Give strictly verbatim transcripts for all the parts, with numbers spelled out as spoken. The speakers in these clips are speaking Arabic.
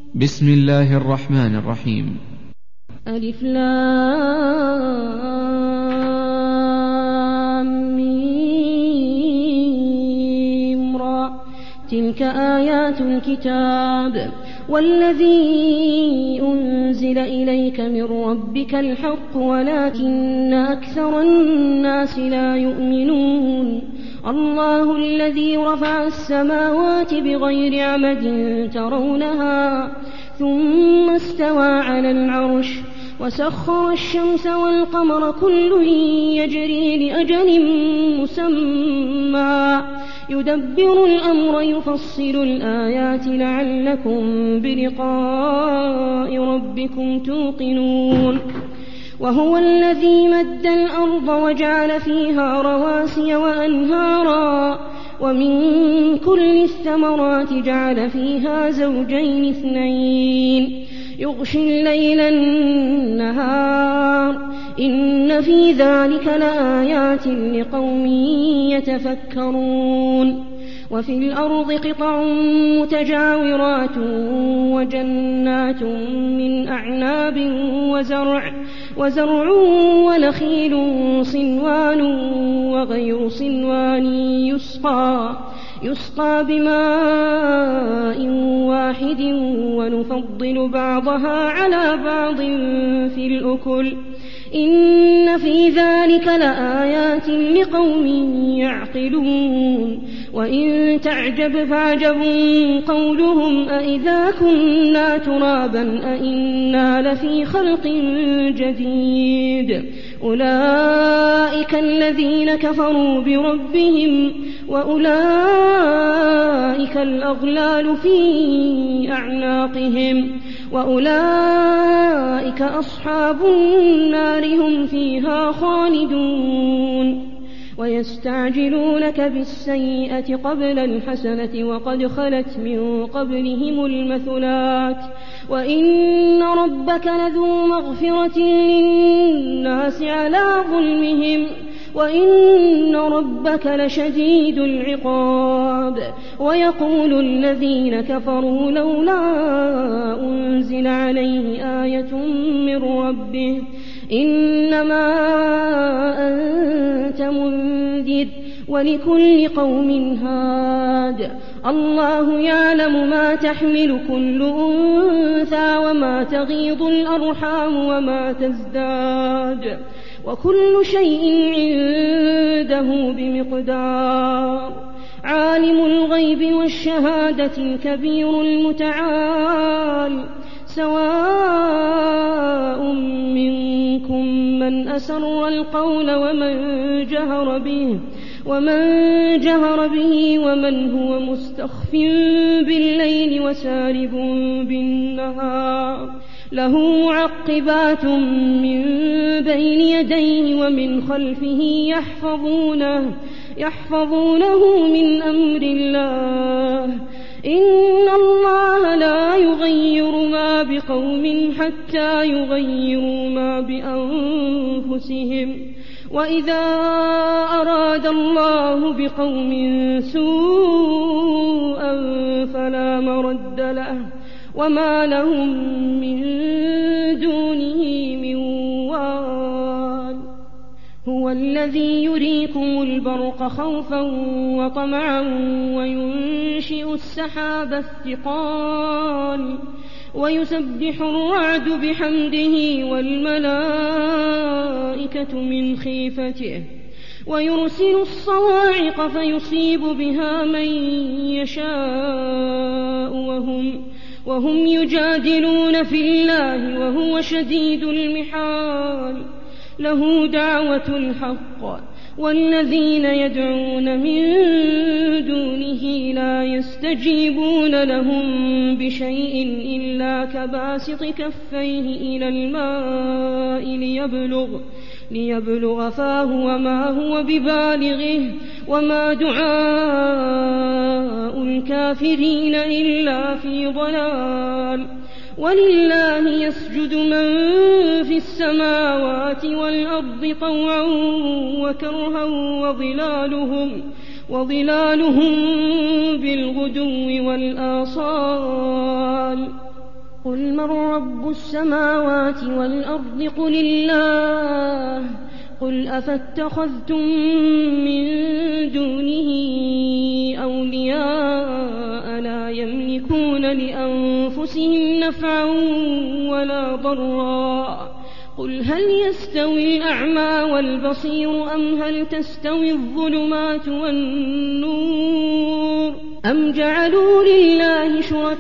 بسم الله الرحمن الرحيم. ألف لام ميم را، تلك آيات الكتاب والذي أنزل إليك من ربك الحق ولكن أكثر الناس لا يؤمنون. الله الذي رفع السماوات بغير عمد ترونها ثم استوى على العرش وسخر الشمس والقمر كل يجري لأجل مسمى يدبر الأمر يفصل الآيات لعلكم بلقاء ربكم توقنون. وهو الذي مد الأرض وجعل فيها رواسي وأنهارا ومن كل الثمرات جعل فيها زوجين اثنين يغشي الليل النهار إن في ذلك لآيات لقوم يتفكرون. وفي الأرض قطع متجاورات وجنات من أعناب وزرع وزرع ونخيل صنوان وغير صنوان يسقى يسقى بماء واحد ونفضل بعضها على بعض في الأكل إن في ذلك لآيات لقوم يعقلون. وإن تعجب فعجب قولهم أإذا كنا ترابا أإنا لفي خلق جديد أولئك الذين كفروا بربهم وأولئك الأغلال في أعناقهم وأولئك أصحاب النار هم فيها خالدون. ويستعجلونك بالسيئة قبل الحسنة وقد خلت من قبلهم المثلات وإن ربك لذو مغفرة للناس على ظلمهم وإن ربك لشديد العقاب. ويقول الذين كفروا لولا أنزل عليه آية من ربه إنما أنت منذر ولكل قوم هاد الله يعلم ما تحمل كل أنثى وما تغيض الأرحام وما تزداد وكل شيء عنده بمقدار. عالم الغيب والشهادة الكبير المتعال سواء منكم من أسر القول ومن جهر به ومن جهر به ومن هو مستخف بالليل وسارب بالنهار له معقبات من بين يديه ومن خلفه يحفظونه يحفظونه من أمر الله إن الله لا يغير ما بقوم حتى يغيروا ما بأنفسهم وإذا أراد الله بقوم سوءا فلا مرد له وما لهم من دونه من وال. هو الذي يريكم البرق خوفا وطمعا وينشئ السحاب الثقال ويسبح الرعد بحمده والملائكة من خيفته ويرسل الصواعق فيصيب بها من يشاء وهم, وهم يجادلون في الله وهو شديد المحال. له دعوة الحق والذين يدعون من دونه لا يستجيبون لهم بشيء إلا كباسط كفيه إلى الماء ليبلغ, ليبلغ فاه وما هو ببالغه وما دعاء الكافرين إلا في ضلال. ولله يسجد من في السماوات والأرض طوعا وكرها وظلالهم, وظلالهم بالغدو والآصال قل من رب السماوات والأرض قل الله قل أفاتخذتم من دونه أولياء لا يملكون لأنفسهم نفعا ولا ضرا قل هل يستوي الأعمى والبصير أم هل تستوي الظلمات والنور أم جعلوا لله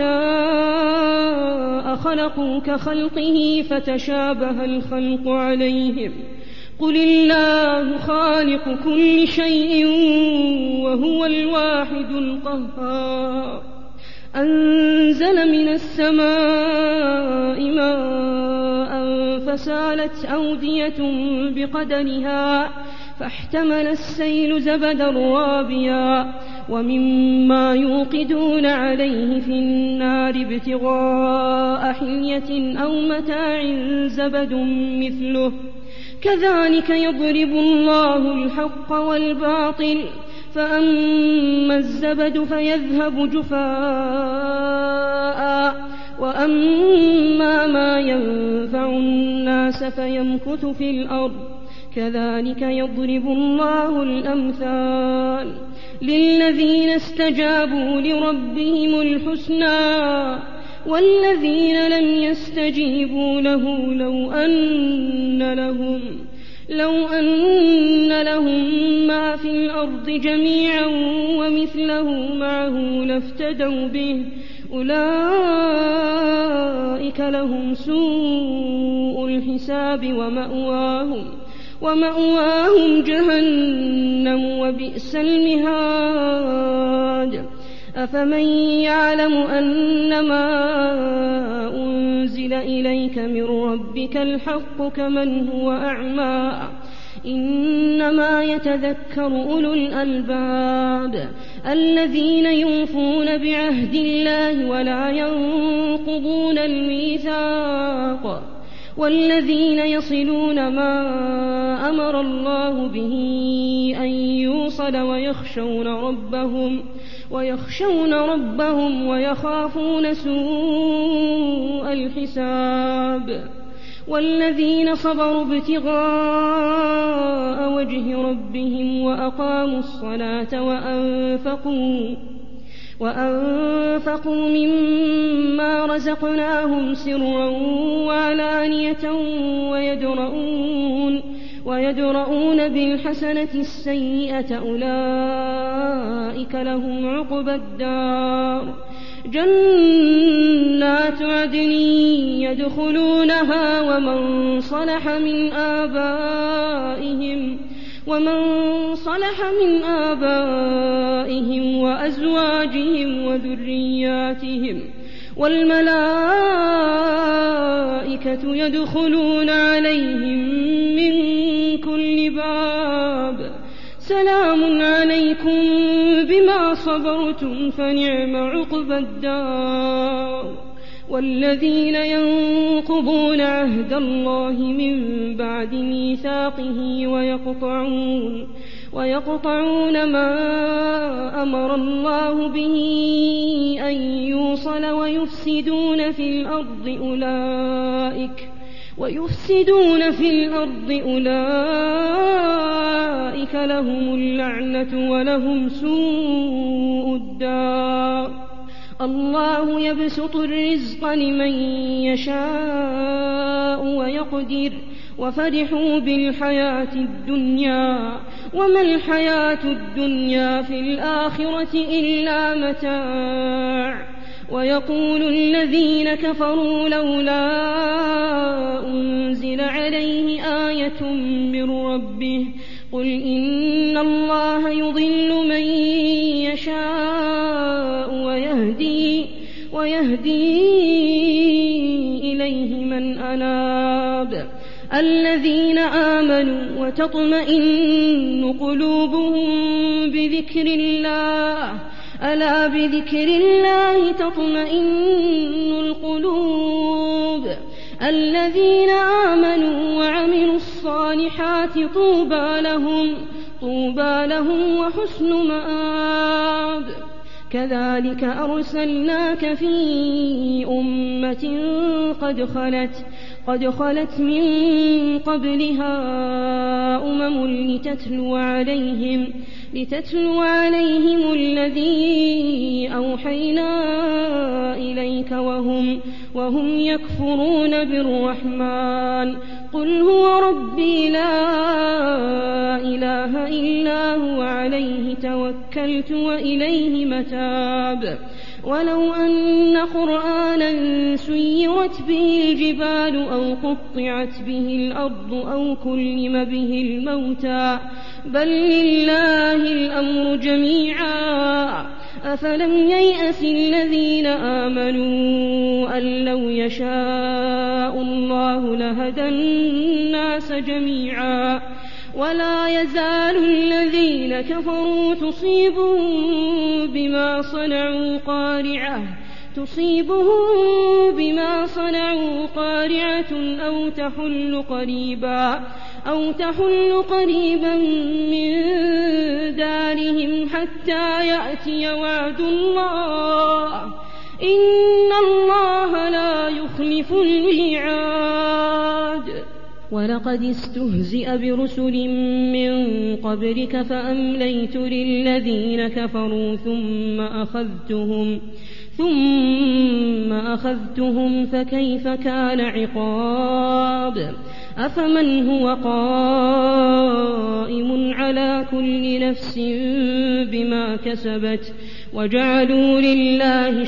شركاء خلقوا كخلقه فتشابه الخلق عليهم قل الله خالق كل شيء وهو الواحد القهار أنزل من السماء ماء فسالت أودية بقدرها فاحتمل السيل زبدا رابيا ومما يوقدون عليه في النار ابتغاء حلية أو متاع زبد مثله كذلك يضرب الله الحق والباطل فأما الزبد فيذهب جفاء وأما ما ينفع الناس فيمكث في الأرض كذلك يضرب الله الأمثال للذين استجابوا لربهم الحسنى والذين لم يستجيبوا له لو أن لهم لو أن لهم ما في الأرض جميعا ومثله معه لافتدوا به أولئك لهم سوء الحساب ومأواهم ومأواهم جهنم وبئس المهاد أفمن يعلم أنما أنزل إليك من ربك الحق كمن هو أعمى إنما يتذكر أولو الألباب الذين يوفون بعهد الله ولا ينقضون الميثاق والذين يصلون ما أمر الله به أن يوصل ويخشون ربهم ويخشون ربهم ويخافون سوء الحساب والذين صبروا ابتغاء وجه ربهم وأقاموا الصلاة وأنفقوا وأنفقوا مما رزقناهم سرا وعلانية ويدرؤون ويدرؤون بالحسنة السيئة أولئك لهم عقبى الدار جنات عدن يدخلونها ومن صلح من آبائهم ومن صلح من آبائهم وأزواجهم وذرياتهم والملائكة يدخلون عليهم من كل باب سلام عليكم بما صبرتم فنعم عقبى الدار والذين ينقضون عهد الله من بعد ميثاقه ويقطعون ويقطعون ما أمر الله به أن يوصل ويفسدون في الأرض أولئك ويفسدون في الأرض أولئك لهم اللعنة ولهم سوء الدار الله يبسط الرزق لمن يشاء ويقدر وفرحوا بالحياة الدنيا وما الحياة الدنيا في الآخرة إلا متاع ويقول الذين كفروا لولا أنزل عليه آية من ربه قل إن الله يضل من يشاء ويهدي, ويهدي إليه من أناب الذين آمنوا وتطمئن قلوبهم بذكر الله ألا بذكر الله تطمئن القلوب الذين آمنوا وعملوا الصالحات طوبى لهم طوبى لهم وحسن مآب كذلك أرسلناك في أمة قد خلت قد خلت من قبلها أمم لتتلو عليهم لتتلو عليهم الذي أوحينا إليك وهم وهم يكفرون بالرحمن قل هو ربي لا إله إلا هو عليه توكلت وإليه متاب ولو أن قرآنا سيرت به الجبال أو قطعت به الأرض أو كلم به الموتى بل لله الأمر جميعا أفلم ييأس الذين آمنوا أن لو يشاء الله لهدى الناس جميعا ولا يزال الذين كفروا تصيبهم بما صنعوا قارعة تصيبهم بما صنعوا قارعة أو تحل قريبا أو تحل قريبا من دارهم حتى يأتي وعد الله إن الله لا يخلف الميعاد ولقد استهزئ برسل من قبلك فأمليت للذين كفروا ثم أخذتهم ثم أخذتهم فكيف كان عقاب أفمن هو قائم على كل نفس بما كسبت وجعلوا لله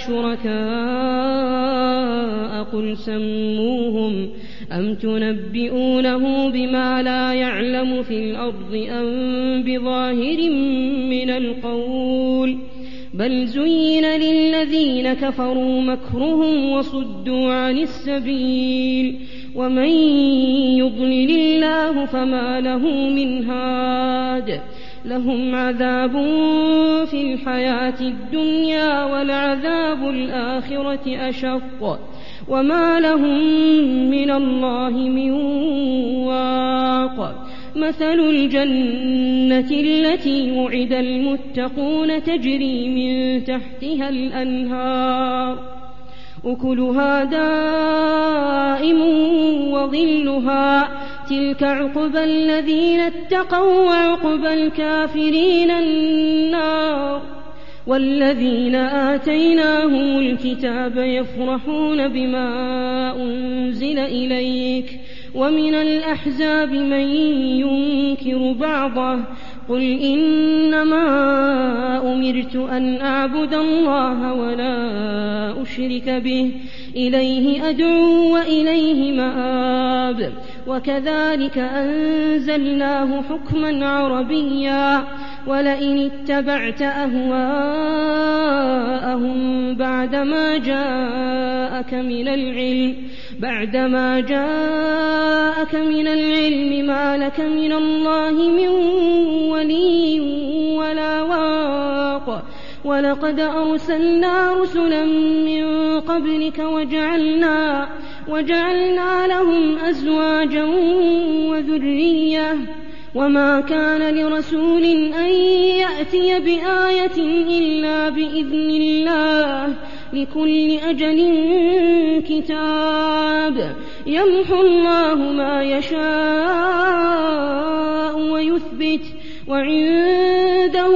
شركاء قل سموهم أم تنبئونه بما لا يعلم في الأرض أم بظاهر من القول بل زين للذين كفروا مكرهم وصدوا عن السبيل ومن يضلل الله فما له من هاد لهم عذاب في الحياة الدنيا ولعذاب الآخرة أشق وما لهم من الله من واق مثل الجنة التي وعد المتقون تجري من تحتها الأنهار أكلها دائم وظلها تلك عقبى الذين اتقوا وعقبى الكافرين النار والذين آتيناهم الكتاب يفرحون بما أنزل إليك ومن الأحزاب من ينكر بعضه قل إنما أمرت أن أعبد الله ولا أشرك به إليه أدعو وإليه مآب وكذلك أنزلناه حكما عربيا ولئن اتبعت أهواءهم بعدما جاءك من العلم بعدما جاءك من العلم ما لك من الله من ولي ولا واق ولقد أرسلنا رسلا من قبلك وجعلنا وجعلنا لهم أزواجا وذرية وما كان لرسول أن يأتي بآية إلا بإذن الله لكل أجل كتاب يمحو الله ما يشاء ويثبت وعنده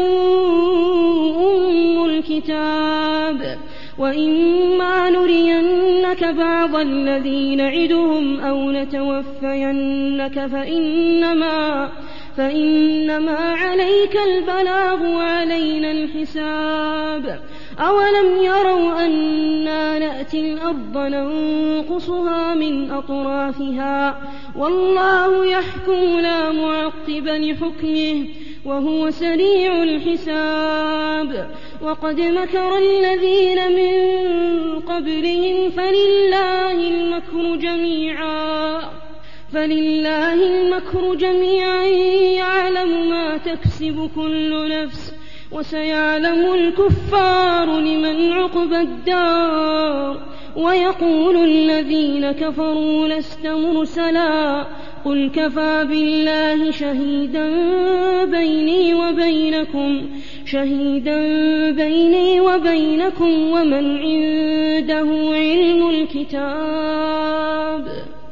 أم الكتاب وإما نرينك بعض الذي نعدهم أو نتوفينك فإنما فإنما عليك البلاغ وعلينا الحساب أولم يروا أنا نأتي الأرض ننقصها من أطرافها والله يحكم لا معقب لحكمه وهو سريع الحساب وقد مكر الذين من قبلهم فلله المكر جميعا فلله المكر جميعا يعلم ما تكسب كل نفس وسيعلم الكفار لمن عقبى الدار ويقول الذين كفروا لست مرسلا قل كفى بالله شهيدا بيني وبينكم شهيدا بيني وبينكم ومن عنده علم الكتاب